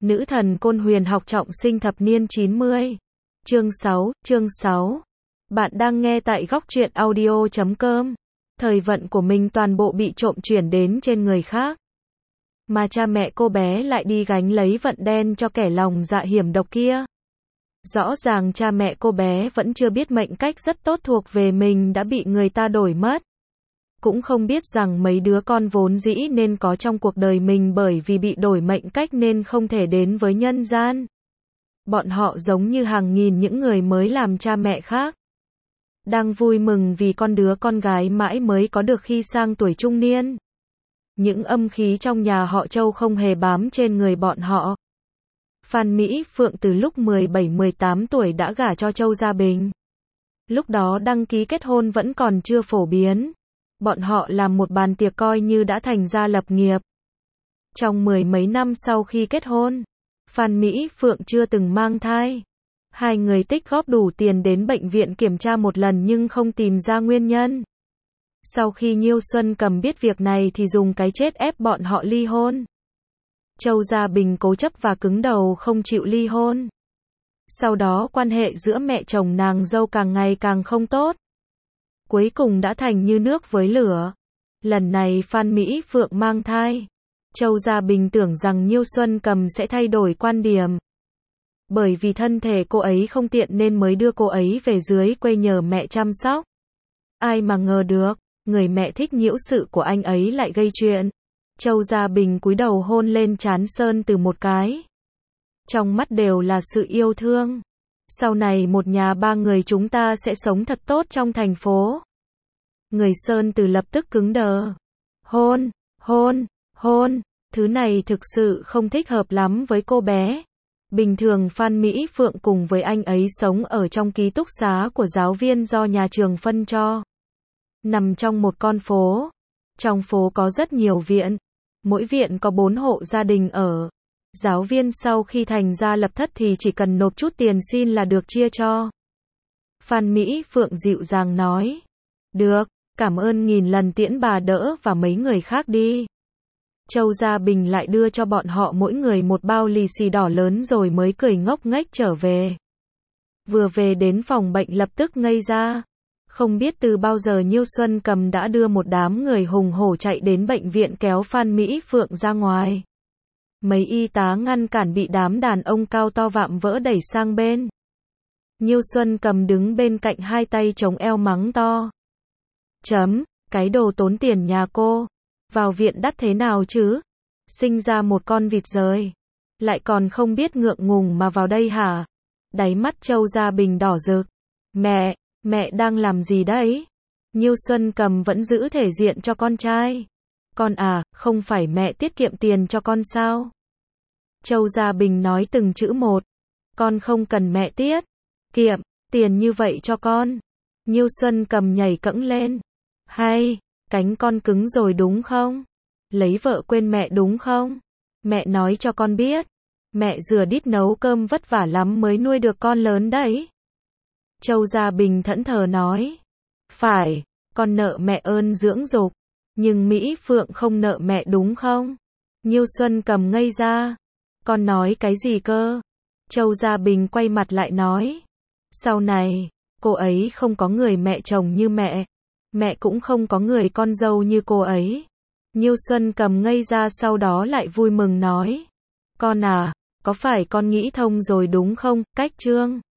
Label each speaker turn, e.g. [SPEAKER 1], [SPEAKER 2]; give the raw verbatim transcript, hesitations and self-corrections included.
[SPEAKER 1] Nữ thần Côn Huyền học trọng sinh thập niên chín mươi. Chương sáu, chương sáu. Bạn đang nghe tại góc truyện audio chấm com. Thời vận của mình toàn bộ bị trộm chuyển đến trên người khác. Mà cha mẹ cô bé lại đi gánh lấy vận đen cho kẻ lòng dạ hiểm độc kia. Rõ ràng cha mẹ cô bé vẫn chưa biết mệnh cách rất tốt thuộc về mình đã bị người ta đổi mất. Cũng không biết rằng mấy đứa con vốn dĩ nên có trong cuộc đời mình bởi vì bị đổi mệnh cách nên không thể đến với nhân gian. Bọn họ giống như hàng nghìn những người mới làm cha mẹ khác. Đang vui mừng vì con đứa con gái mãi mới có được khi sang tuổi trung niên. Những âm khí trong nhà họ Châu không hề bám trên người bọn họ. Phan Mỹ Phượng từ lúc mười bảy mười tám tuổi đã gả cho Châu Gia Bình. Lúc đó đăng ký kết hôn vẫn còn chưa phổ biến. Bọn họ làm một bàn tiệc coi như đã thành gia lập nghiệp. Trong mười mấy năm sau khi kết hôn, Phan Mỹ Phượng chưa từng mang thai. Hai người tích góp đủ tiền đến bệnh viện kiểm tra một lần nhưng không tìm ra nguyên nhân. Sau khi Nhiêu Xuân Cầm biết việc này thì dùng cái chết ép bọn họ ly hôn. Châu Gia Bình cố chấp và cứng đầu không chịu ly hôn. Sau đó quan hệ giữa mẹ chồng nàng dâu càng ngày càng không tốt. Cuối cùng đã thành như nước với lửa. Lần này Phan Mỹ Phượng mang thai. Châu Gia Bình tưởng rằng Nhiêu Xuân Cầm sẽ thay đổi quan điểm. Bởi vì thân thể cô ấy không tiện nên mới đưa cô ấy về dưới quê nhờ mẹ chăm sóc. Ai mà ngờ được, người mẹ thích nhiễu sự của anh ấy lại gây chuyện. Châu Gia Bình cúi đầu hôn lên trán Sơn Từ một cái. Trong mắt đều là sự yêu thương. Sau này một nhà ba người chúng ta sẽ sống thật tốt trong thành phố. Người Sơn Từ lập tức cứng đờ. Hôn, hôn, hôn, thứ này thực sự không thích hợp lắm với cô bé. Bình thường Phan Mỹ Phượng cùng với anh ấy sống ở trong ký túc xá của giáo viên do nhà trường phân cho. Nằm trong một con phố. Trong phố có rất nhiều viện. Mỗi viện có bốn hộ gia đình ở. Giáo viên sau khi thành gia lập thất thì chỉ cần nộp chút tiền xin là được chia cho. Phan Mỹ Phượng dịu dàng nói. Được, cảm ơn nghìn lần tiễn bà đỡ và mấy người khác đi. Châu Gia Bình lại đưa cho bọn họ mỗi người một bao lì xì đỏ lớn rồi mới cười ngốc nghếch trở về. Vừa về đến phòng bệnh lập tức ngây ra. Không biết từ bao giờ Nhiêu Xuân Cầm đã đưa một đám người hùng hổ chạy đến bệnh viện kéo Phan Mỹ Phượng ra ngoài. Mấy y tá ngăn cản bị đám đàn ông cao to vạm vỡ đẩy sang bên. Nhiêu Xuân Cầm đứng bên cạnh hai tay chống eo mắng to. Chấm, cái đồ tốn tiền nhà cô. Vào viện đắt thế nào chứ? Sinh ra một con vịt rời. Lại còn không biết ngượng ngùng mà vào đây hả? Đáy mắt Châu Gia Bình đỏ rực. Mẹ, mẹ đang làm gì đấy? Nhiêu Xuân Cầm vẫn giữ thể diện cho con trai. Con à, không phải mẹ tiết kiệm tiền cho con sao? Châu Gia Bình nói từng chữ một. Con không cần mẹ tiết kiệm tiền như vậy cho con. Nhiêu Xuân Cầm nhảy cẫng lên. Hay, cánh con cứng rồi đúng không? Lấy vợ quên mẹ đúng không? Mẹ nói cho con biết. Mẹ rửa đít nấu cơm vất vả lắm mới nuôi được con lớn đấy. Châu Gia Bình thẫn thờ nói. Phải, con nợ mẹ ơn dưỡng dục. Nhưng Mỹ Phượng không nợ mẹ đúng không? Nhiêu Xuân Cầm ngây ra. Con nói cái gì cơ? Châu Gia Bình quay mặt lại nói. Sau này, cô ấy không có người mẹ chồng như mẹ. Mẹ cũng không có người con dâu như cô ấy. Nhiêu Xuân Cầm ngây ra sau đó lại vui mừng nói. Con à, có phải con nghĩ thông rồi đúng không? Cách Trương